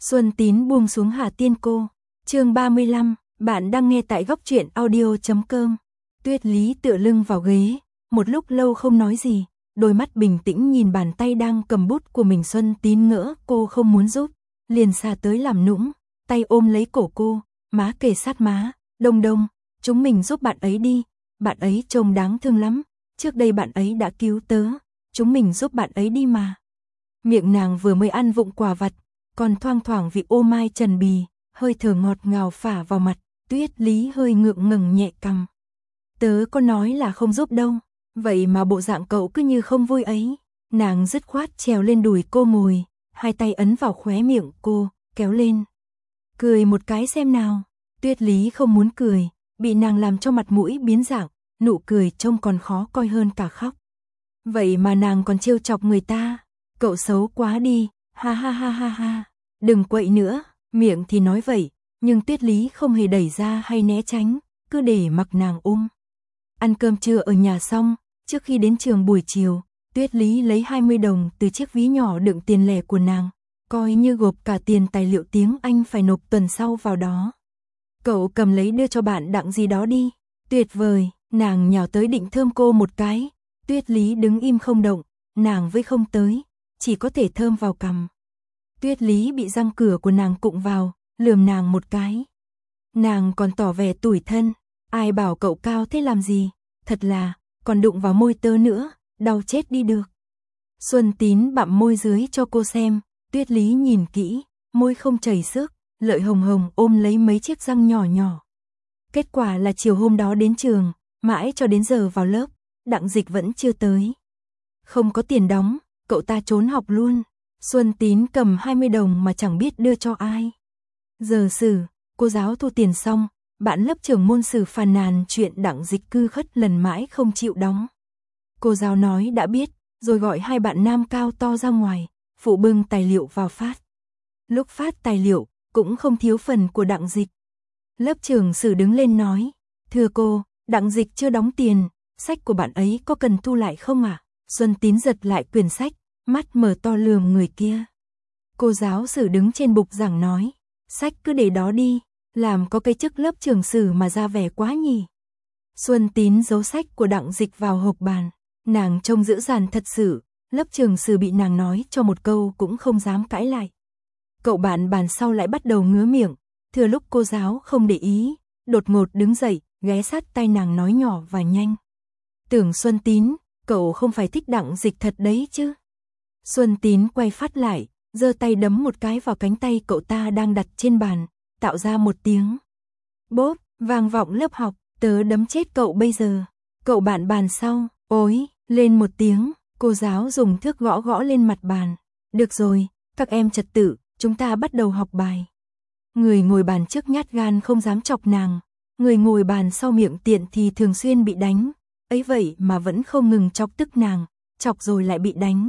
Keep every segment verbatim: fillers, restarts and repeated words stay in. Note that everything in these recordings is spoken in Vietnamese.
Xuân Tín buông xuống Hà Tiên Cô. Chương ba mươi lăm, bạn đang nghe tại góc truyện audio chấm com. Tuyết Lý tựa lưng vào ghế, một lúc lâu không nói gì, đôi mắt bình tĩnh nhìn bàn tay đang cầm bút của mình. Xuân Tín ngỡ cô không muốn giúp, liền xa tới làm nũng, tay ôm lấy cổ cô, má kề sát má, "Đông Đông, chúng mình giúp bạn ấy đi, bạn ấy trông đáng thương lắm, trước đây bạn ấy đã cứu tớ, chúng mình giúp bạn ấy đi mà." Miệng nàng vừa mới ăn vụng quà vặt, còn thoang thoảng vị ô mai trần bì, hơi thở ngọt ngào phả vào mặt. Tuyết Lý hơi ngượng ngừng nhẹ cằm. "Tớ có nói là không giúp đâu, vậy mà bộ dạng cậu cứ như không vui ấy." Nàng dứt khoát trèo lên đùi cô ngồi, hai tay ấn vào khóe miệng cô, kéo lên. "Cười một cái xem nào." Tuyết Lý không muốn cười, bị nàng làm cho mặt mũi biến dạng, nụ cười trông còn khó coi hơn cả khóc. Vậy mà nàng còn trêu chọc người ta, "Cậu xấu quá đi, ha ha ha ha ha." "Đừng quậy nữa." Miệng thì nói vậy, nhưng Tuyết Lý không hề đẩy ra hay né tránh, cứ để mặc nàng ôm. Ăn cơm trưa ở nhà xong, trước khi đến trường buổi chiều, Tuyết Lý lấy hai mươi đồng từ chiếc ví nhỏ đựng tiền lẻ của nàng, coi như gộp cả tiền tài liệu tiếng Anh phải nộp tuần sau vào đó. "Cậu cầm lấy đưa cho bạn Đặng gì đó đi." "Tuyệt vời." Nàng nhào tới định thơm cô một cái. Tuyết Lý đứng im không động, nàng với không tới, chỉ có thể thơm vào cằm. Tuyết Lý bị răng cửa của nàng cụng vào, lườm nàng một cái. Nàng còn tỏ vẻ tủi thân, "Ai bảo cậu cao thế làm gì, thật là, còn đụng vào môi tớ nữa, đau chết đi được." Xuân Tín bặm môi dưới cho cô xem, Tuyết Lý nhìn kỹ, môi không chảy xước, lợi hồng hồng ôm lấy mấy chiếc răng nhỏ nhỏ. Kết quả là chiều hôm đó đến trường, mãi cho đến giờ vào lớp, Đặng Dịch vẫn chưa tới. Không có tiền đóng, cậu ta trốn học luôn. Xuân Tín cầm hai mươi đồng mà chẳng biết đưa cho ai. Giờ sử, cô giáo thu tiền xong, bạn lớp trưởng môn sử phàn nàn chuyện Đặng Dịch cư khất lần mãi không chịu đóng. Cô giáo nói đã biết, rồi gọi hai bạn nam cao to ra ngoài, phụ bưng tài liệu vào phát. Lúc phát tài liệu, cũng không thiếu phần của Đặng Dịch. Lớp trưởng sử đứng lên nói, "Thưa cô, Đặng Dịch chưa đóng tiền, sách của bạn ấy có cần thu lại không ạ?" Xuân Tín giật lại quyển sách, mắt mở to lườm người kia. Cô giáo sử đứng trên bục giảng nói, "Sách cứ để đó đi, làm có cái chức lớp trưởng sử mà ra vẻ quá nhỉ." Xuân Tín giấu sách của Đặng Dịch vào hộp bàn, nàng trông dữ dằn thật sự, lớp trưởng sử bị nàng nói cho một câu cũng không dám cãi lại. Cậu bạn bàn sau lại bắt đầu ngứa miệng, thừa lúc cô giáo không để ý, đột ngột đứng dậy, ghé sát tay nàng nói nhỏ và nhanh. "Tưởng Xuân Tín, cậu không phải thích Đặng Dịch thật đấy chứ?" Xuân Tín quay phát lại, giơ tay đấm một cái vào cánh tay cậu ta đang đặt trên bàn, tạo ra một tiếng bốp vang vọng lớp học. "Tớ đấm chết cậu bây giờ." Cậu bạn bàn sau, ối, lên một tiếng, cô giáo dùng thước gõ gõ lên mặt bàn. "Được rồi, các em trật tự, chúng ta bắt đầu học bài." Người ngồi bàn trước nhát gan không dám chọc nàng, người ngồi bàn sau miệng tiện thì thường xuyên bị đánh, ấy vậy mà vẫn không ngừng chọc tức nàng, chọc rồi lại bị đánh.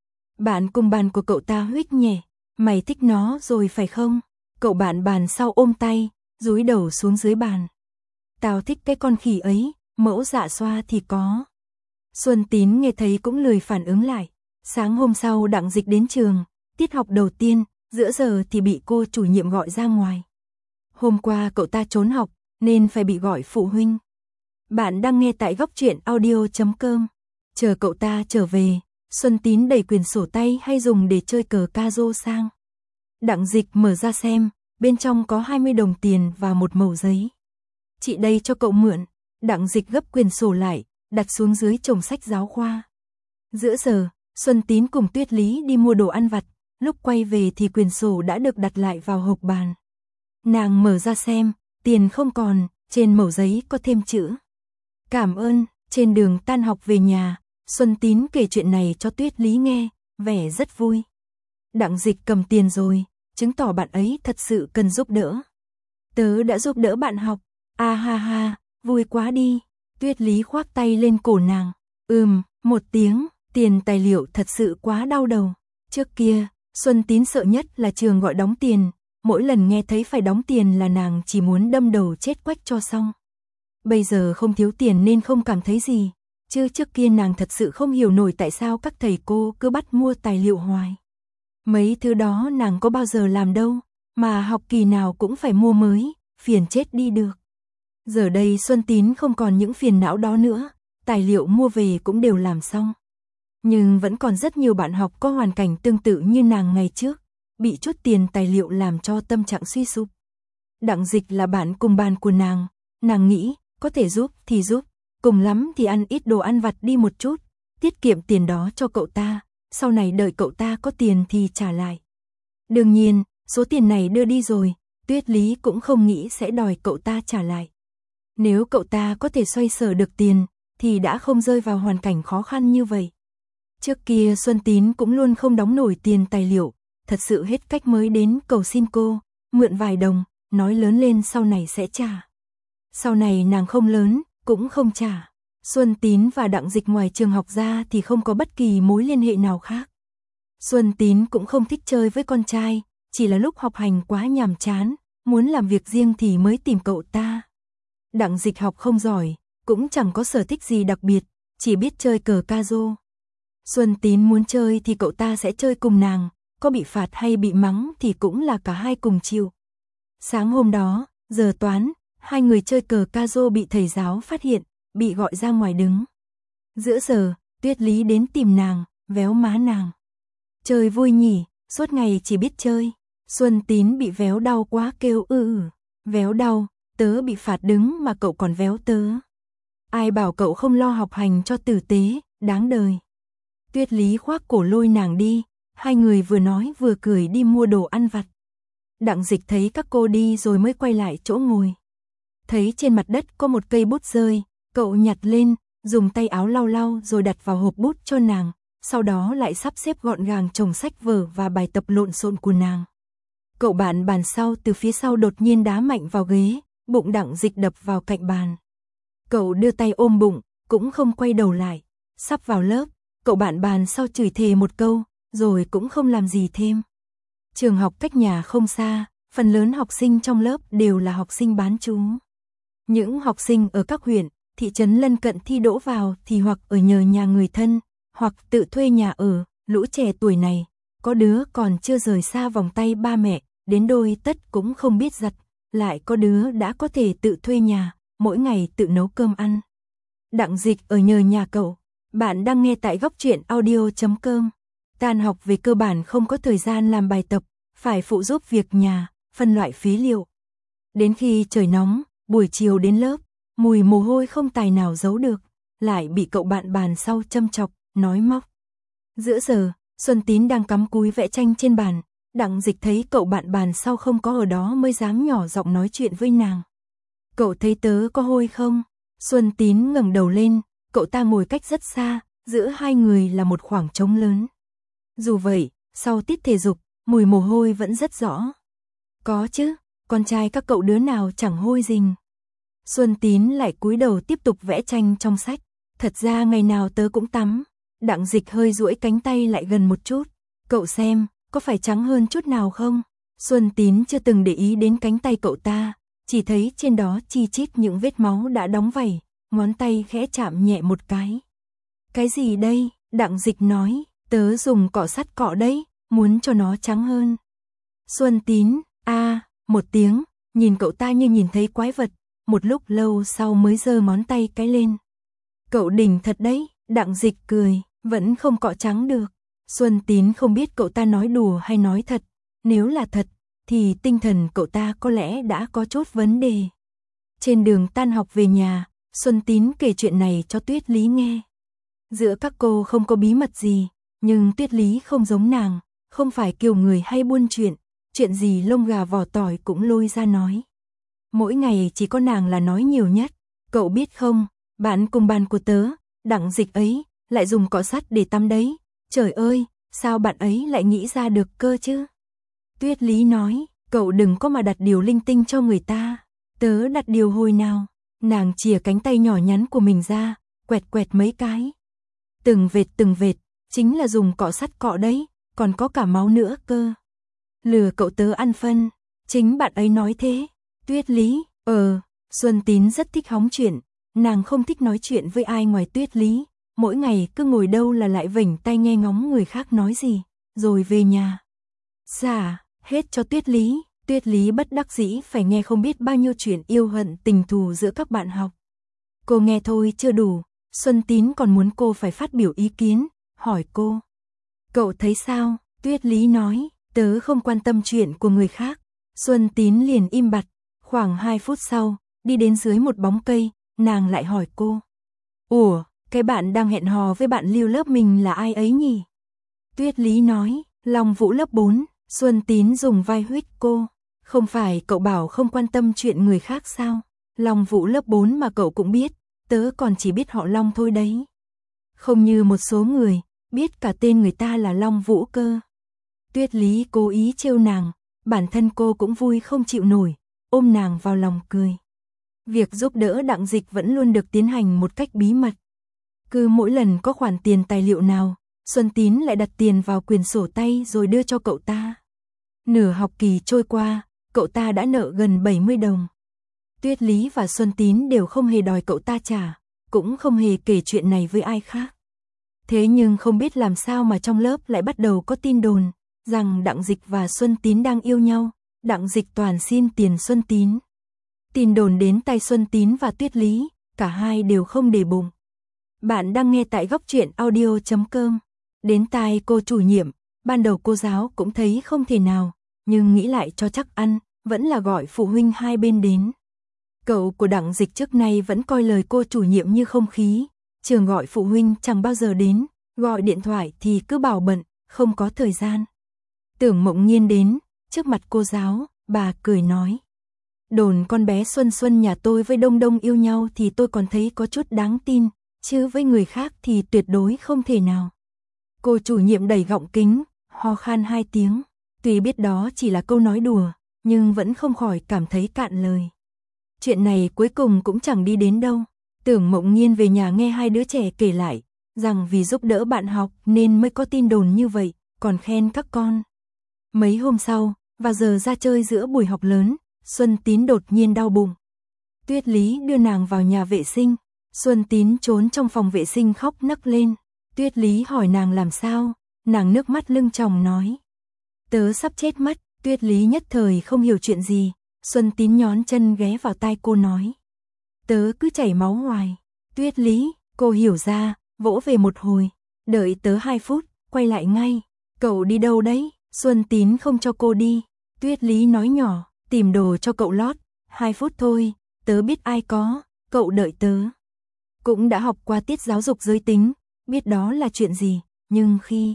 Bạn cùng bàn của cậu ta huých nhẹ, "Mày thích nó rồi phải không?" Cậu bạn bàn sau ôm tay, dúi đầu xuống dưới bàn. "Tao thích cái con khỉ ấy, mẫu dạ xoa thì có." Xuân Tín nghe thấy cũng lười phản ứng lại. Sáng hôm sau Đặng Dịch đến trường, tiết học đầu tiên, giữa giờ thì bị cô chủ nhiệm gọi ra ngoài. Hôm qua cậu ta trốn học, nên phải bị gọi phụ huynh. Bạn đang nghe tại góc truyện audio chấm com. Chờ cậu ta trở về, Xuân Tín đẩy quyển sổ tay hay dùng để chơi cờ ca rô sang. Đặng Dịch mở ra xem, bên trong có hai mươi đồng tiền và một mẩu giấy. "Chị đây cho cậu mượn." Đặng Dịch gấp quyển sổ lại, đặt xuống dưới chồng sách giáo khoa. Giữa giờ, Xuân Tín cùng Tuyết Lý đi mua đồ ăn vặt, lúc quay về thì quyển sổ đã được đặt lại vào hộp bàn. Nàng mở ra xem, tiền không còn, trên mẩu giấy có thêm chữ "Cảm ơn." Trên đường tan học về nhà, Xuân Tín kể chuyện này cho Tuyết Lý nghe, vẻ rất vui. Đặng Dịch cầm tiền rồi, chứng tỏ bạn ấy thật sự cần giúp đỡ. "Tớ đã giúp đỡ bạn học." "A ha ha, vui quá đi." Tuyết Lý khoác tay lên cổ nàng. "Ừm," một tiếng, tiền tài liệu thật sự quá đau đầu. Trước kia, Xuân Tín sợ nhất là trường gọi đóng tiền, mỗi lần nghe thấy phải đóng tiền là nàng chỉ muốn đâm đầu chết quách cho xong. Bây giờ không thiếu tiền nên không cảm thấy gì, chứ trước kia nàng thật sự không hiểu nổi tại sao các thầy cô cứ bắt mua tài liệu hoài. Mấy thứ đó nàng có bao giờ làm đâu, mà học kỳ nào cũng phải mua mới, phiền chết đi được. Giờ đây Xuân Tín không còn những phiền não đó nữa, tài liệu mua về cũng đều làm xong. Nhưng vẫn còn rất nhiều bạn học có hoàn cảnh tương tự như nàng ngày trước, bị chút tiền tài liệu làm cho tâm trạng suy sụp. Đặng Dịch là bạn cùng bàn của nàng, nàng nghĩ, có thể giúp thì giúp, cùng lắm thì ăn ít đồ ăn vặt đi một chút, tiết kiệm tiền đó cho cậu ta, sau này đợi cậu ta có tiền thì trả lại. Đương nhiên, số tiền này đưa đi rồi, Tuyết Lý cũng không nghĩ sẽ đòi cậu ta trả lại. Nếu cậu ta có thể xoay sở được tiền, thì đã không rơi vào hoàn cảnh khó khăn như vậy. Trước kia Xuân Tín cũng luôn không đóng nổi tiền tài liệu, thật sự hết cách mới đến cầu xin cô, mượn vài đồng, nói lớn lên sau này sẽ trả. Sau này nàng không lớn, cũng không trả. Xuân Tín và Đặng Dịch ngoài trường học ra thì không có bất kỳ mối liên hệ nào khác. Xuân Tín cũng không thích chơi với con trai, chỉ là lúc học hành quá nhàm chán, muốn làm việc riêng thì mới tìm cậu ta. Đặng Dịch học không giỏi, cũng chẳng có sở thích gì đặc biệt, chỉ biết chơi cờ ca rô. Xuân Tín muốn chơi thì cậu ta sẽ chơi cùng nàng, có bị phạt hay bị mắng thì cũng là cả hai cùng chịu. Sáng hôm đó, giờ toán, hai người chơi cờ ca rô bị thầy giáo phát hiện, bị gọi ra ngoài đứng. Giữa giờ, Tuyết Lý đến tìm nàng, véo má nàng. Chơi vui nhỉ, suốt ngày chỉ biết chơi. Xuân Tín bị véo đau quá kêu ư ừ, véo đau, tớ bị phạt đứng mà cậu còn véo tớ. Ai bảo cậu không lo học hành cho tử tế, đáng đời. Tuyết Lý khoác cổ lôi nàng đi, hai người vừa nói vừa cười đi mua đồ ăn vặt. Đặng Dịch thấy các cô đi rồi mới quay lại chỗ ngồi. Thấy trên mặt đất có một cây bút rơi, cậu nhặt lên, dùng tay áo lau lau rồi đặt vào hộp bút cho nàng, sau đó lại sắp xếp gọn gàng chồng sách vở và bài tập lộn xộn của nàng. Cậu bạn bàn sau từ phía sau đột nhiên đá mạnh vào ghế, bụng Đặng Dịch đập vào cạnh bàn. Cậu đưa tay ôm bụng, cũng không quay đầu lại. Sắp vào lớp, cậu bạn bàn sau chửi thề một câu, rồi cũng không làm gì thêm. Trường học cách nhà không xa, phần lớn học sinh trong lớp đều là học sinh bán trú. Những học sinh ở các huyện, thị trấn lân cận thi đỗ vào thì hoặc ở nhờ nhà người thân, hoặc tự thuê nhà ở. Lũ trẻ tuổi này, có đứa còn chưa rời xa vòng tay ba mẹ, đến đôi tất cũng không biết giặt, lại có đứa đã có thể tự thuê nhà, mỗi ngày tự nấu cơm ăn. Đặng Dịch ở nhờ nhà cậu. Bạn đang nghe tại góc truyện audio chấm com. Tan học về cơ bản không có thời gian làm bài tập, phải phụ giúp việc nhà, phân loại phí liệu. Đến khi trời nóng, buổi chiều đến lớp, mùi mồ hôi không tài nào giấu được, lại bị cậu bạn bàn sau châm chọc, nói móc. Giữa giờ, Xuân Tín đang cắm cúi vẽ tranh trên bàn, Đặng Dịch thấy cậu bạn bàn sau không có ở đó mới dám nhỏ giọng nói chuyện với nàng. Cậu thấy tớ có hôi không? Xuân Tín ngẩng đầu lên, cậu ta ngồi cách rất xa, giữa hai người là một khoảng trống lớn. Dù vậy, sau tiết thể dục, mùi mồ hôi vẫn rất rõ. Có chứ, con trai các cậu đứa nào chẳng hôi rình. Xuân Tín lại cúi đầu tiếp tục vẽ tranh trong sách. Thật ra ngày nào tớ cũng tắm. Đặng Dịch hơi duỗi cánh tay lại gần một chút. Cậu xem, có phải trắng hơn chút nào không? Xuân Tín chưa từng để ý đến cánh tay cậu ta, chỉ thấy trên đó chi chít những vết máu đã đóng vảy, ngón tay khẽ chạm nhẹ một cái. Cái gì đây? Đặng Dịch nói, tớ dùng cọ sắt cọ đấy, muốn cho nó trắng hơn. Xuân Tín, a à, một tiếng, nhìn cậu ta như nhìn thấy quái vật, một lúc lâu sau mới giơ ngón tay cái lên. Cậu đỉnh thật đấy, Đặng Dịch cười, vẫn không cọ trắng được. Xuân Tín không biết cậu ta nói đùa hay nói thật, nếu là thật, thì tinh thần cậu ta có lẽ đã có chút vấn đề. Trên đường tan học về nhà, Xuân Tín kể chuyện này cho Tuyết Lý nghe. Giữa các cô không có bí mật gì, nhưng Tuyết Lý không giống nàng, không phải kiểu người hay buôn chuyện, chuyện gì lông gà vỏ tỏi cũng lôi ra nói. Mỗi ngày chỉ có nàng là nói nhiều nhất, cậu biết không, bạn cùng bàn của tớ, Đặng Dịch ấy, lại dùng cọ sắt để tắm đấy, trời ơi, sao bạn ấy lại nghĩ ra được cơ chứ? Tuyết Lý nói, cậu đừng có mà đặt điều linh tinh cho người ta, tớ đặt điều hồi nào, nàng chìa cánh tay nhỏ nhắn của mình ra, quẹt quẹt mấy cái. Từng vệt từng vệt, chính là dùng cọ sắt cọ đấy, còn có cả máu nữa cơ. Lừa cậu tớ ăn phân, chính bạn ấy nói thế. Tuyết Lý, ờ, Xuân Tín rất thích hóng chuyện, nàng không thích nói chuyện với ai ngoài Tuyết Lý, mỗi ngày cứ ngồi đâu là lại vểnh tai nghe ngóng người khác nói gì, rồi về nhà. Xả, hết cho Tuyết Lý, Tuyết Lý bất đắc dĩ phải nghe không biết bao nhiêu chuyện yêu hận tình thù giữa các bạn học. Cô nghe thôi chưa đủ, Xuân Tín còn muốn cô phải phát biểu ý kiến, hỏi cô. Cậu thấy sao? Tuyết Lý nói, tớ không quan tâm chuyện của người khác. Xuân Tín liền im bặt, khoảng hai phút sau, đi đến dưới một bóng cây, nàng lại hỏi cô. Ủa, cái bạn đang hẹn hò với bạn Lưu lớp mình là ai ấy nhỉ? Tuyết Lý nói, Long Vũ lớp bốn, Xuân Tín dùng vai huých cô. Không phải cậu bảo không quan tâm chuyện người khác sao? Long Vũ lớp bốn mà cậu cũng biết, tớ còn chỉ biết họ Long thôi đấy. Không như một số người, biết cả tên người ta là Long Vũ cơ. Tuyết Lý cố ý trêu nàng, bản thân cô cũng vui không chịu nổi, ôm nàng vào lòng cười. Việc giúp đỡ Đặng Dịch vẫn luôn được tiến hành một cách bí mật. Cứ mỗi lần có khoản tiền tài liệu nào, Xuân Tín lại đặt tiền vào quyển sổ tay rồi đưa cho cậu ta. Nửa học kỳ trôi qua, cậu ta đã nợ gần bảy mươi đồng. Tuyết Lý và Xuân Tín đều không hề đòi cậu ta trả, cũng không hề kể chuyện này với ai khác. Thế nhưng không biết làm sao mà trong lớp lại bắt đầu có tin đồn rằng Đặng Dịch và Xuân Tín đang yêu nhau, Đặng Dịch toàn xin tiền Xuân Tín. Tin đồn đến tai Xuân Tín và Tuyết Lý, cả hai đều không để bụng. Bạn đang nghe tại góc truyện audio chấm com. Đến tai cô chủ nhiệm, ban đầu cô giáo cũng thấy không thể nào, nhưng nghĩ lại cho chắc ăn, vẫn là gọi phụ huynh hai bên đến. Cậu của Đặng Dịch trước nay vẫn coi lời cô chủ nhiệm như không khí, trường gọi phụ huynh chẳng bao giờ đến, gọi điện thoại thì cứ bảo bận, không có thời gian. Tưởng Mộng Nhiên đến, trước mặt cô giáo, bà cười nói. Đồn con bé Xuân Xuân nhà tôi với Đông Đông yêu nhau thì tôi còn thấy có chút đáng tin, chứ với người khác thì tuyệt đối không thể nào. Cô chủ nhiệm đẩy gọng kính, ho khan hai tiếng, tuy biết đó chỉ là câu nói đùa, nhưng vẫn không khỏi cảm thấy cạn lời. Chuyện này cuối cùng cũng chẳng đi đến đâu. Tưởng Mộng Nhiên về nhà nghe hai đứa trẻ kể lại, rằng vì giúp đỡ bạn học nên mới có tin đồn như vậy, còn khen các con. Mấy hôm sau, vào giờ ra chơi giữa buổi học lớn, Xuân Tín đột nhiên đau bụng. Tuyết Lý đưa nàng vào nhà vệ sinh, Xuân Tín trốn trong phòng vệ sinh khóc nấc lên. Tuyết Lý hỏi nàng làm sao, nàng nước mắt lưng tròng nói. Tớ sắp chết mất, Tuyết Lý nhất thời không hiểu chuyện gì, Xuân Tín nhón chân ghé vào tai cô nói. Tớ cứ chảy máu hoài. Tuyết Lý, cô hiểu ra, vỗ về một hồi, đợi tớ hai phút, quay lại ngay. Cậu đi đâu đấy? Xuân Tín không cho cô đi. Tuyết Lý nói nhỏ, tìm đồ cho cậu lót, hai phút thôi, tớ biết ai có, cậu đợi tớ. Cũng đã học qua tiết giáo dục giới tính, biết đó là chuyện gì, nhưng khi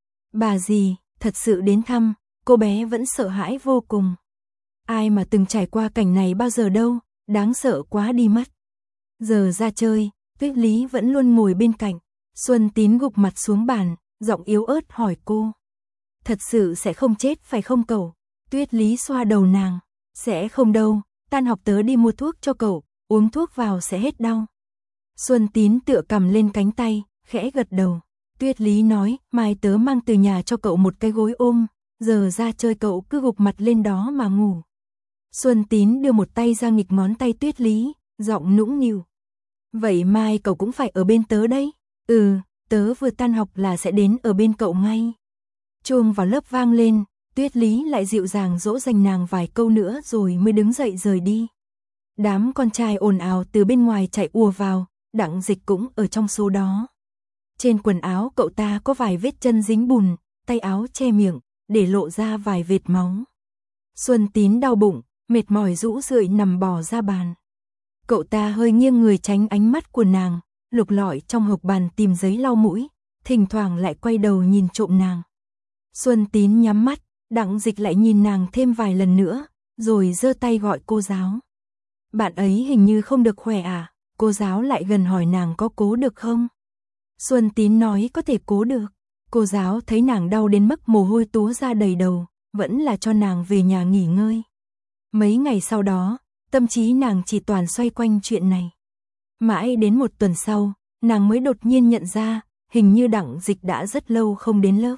bà dì thật sự đến thăm, cô bé vẫn sợ hãi vô cùng. Ai mà từng trải qua cảnh này bao giờ đâu, đáng sợ quá đi mất. Giờ ra chơi, Tuyết Lý vẫn luôn ngồi bên cạnh, Xuân Tín gục mặt xuống bàn, giọng yếu ớt hỏi cô. Thật sự sẽ không chết phải không cậu? Tuyết Lý xoa đầu nàng, sẽ không đâu, tan học tớ đi mua thuốc cho cậu, uống thuốc vào sẽ hết đau. Xuân Tín tựa cầm lên cánh tay, khẽ gật đầu. Tuyết Lý nói, mai tớ mang từ nhà cho cậu một cái gối ôm, giờ ra chơi cậu cứ gục mặt lên đó mà ngủ. Xuân Tín đưa một tay ra nghịch ngón tay Tuyết Lý, giọng nũng nịu. Vậy mai cậu cũng phải ở bên tớ đấy. Ừ, tớ vừa tan học là sẽ đến ở bên cậu ngay. Chuông vào lớp vang lên, Tuyết Lý lại dịu dàng dỗ dành nàng vài câu nữa rồi mới đứng dậy rời đi. Đám con trai ồn ào từ bên ngoài chạy ùa vào, Đặng Dịch cũng ở trong số đó. Trên quần áo cậu ta có vài vết chân dính bùn, tay áo che miệng, để lộ ra vài vệt máu. Xuân Tín đau bụng, mệt mỏi rũ rượi nằm bò ra bàn. Cậu ta hơi nghiêng người tránh ánh mắt của nàng, lục lọi trong hộc bàn tìm giấy lau mũi, thỉnh thoảng lại quay đầu nhìn trộm nàng. Xuân Tín nhắm mắt, Đặng Dịch lại nhìn nàng thêm vài lần nữa, rồi giơ tay gọi cô giáo. Bạn ấy hình như không được khỏe à? Cô giáo lại gần hỏi nàng có cố được không? Xuân Tín nói có thể cố được. Cô giáo thấy nàng đau đến mức mồ hôi túa ra đầy đầu, vẫn là cho nàng về nhà nghỉ ngơi. Mấy ngày sau đó, tâm trí nàng chỉ toàn xoay quanh chuyện này. Mãi đến một tuần sau, nàng mới đột nhiên nhận ra, hình như Đặng Dịch đã rất lâu không đến lớp.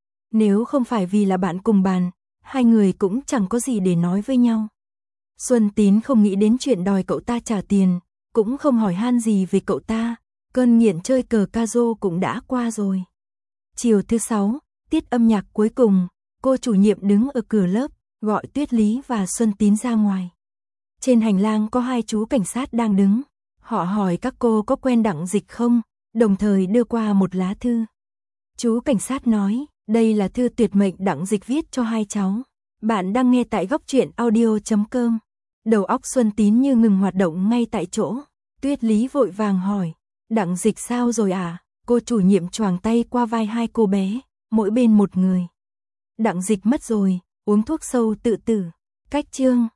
Nếu không phải vì là bạn cùng bàn, hai người cũng chẳng có gì để nói với nhau. Xuân Tín không nghĩ đến chuyện đòi cậu ta trả tiền, cũng không hỏi han gì về cậu ta, cơn nghiện chơi cờ ca-rô cũng đã qua rồi. Chiều thứ sáu, tiết âm nhạc cuối cùng, cô chủ nhiệm đứng ở cửa lớp, gọi Tuyết Lý và Xuân Tín ra ngoài. Trên hành lang có hai chú cảnh sát đang đứng. Họ hỏi các cô có quen Đặng Dịch không, đồng thời đưa qua một lá thư. Chú cảnh sát nói, đây là thư tuyệt mệnh Đặng Dịch viết cho hai cháu. Bạn đang nghe tại góc truyện audio chấm com. Đầu óc Xuân Tín như ngừng hoạt động ngay tại chỗ. Tuyết Lý vội vàng hỏi, Đặng Dịch sao rồi à? Cô chủ nhiệm choàng tay qua vai hai cô bé, mỗi bên một người. Đặng Dịch mất rồi, uống thuốc sâu tự tử. Cách chương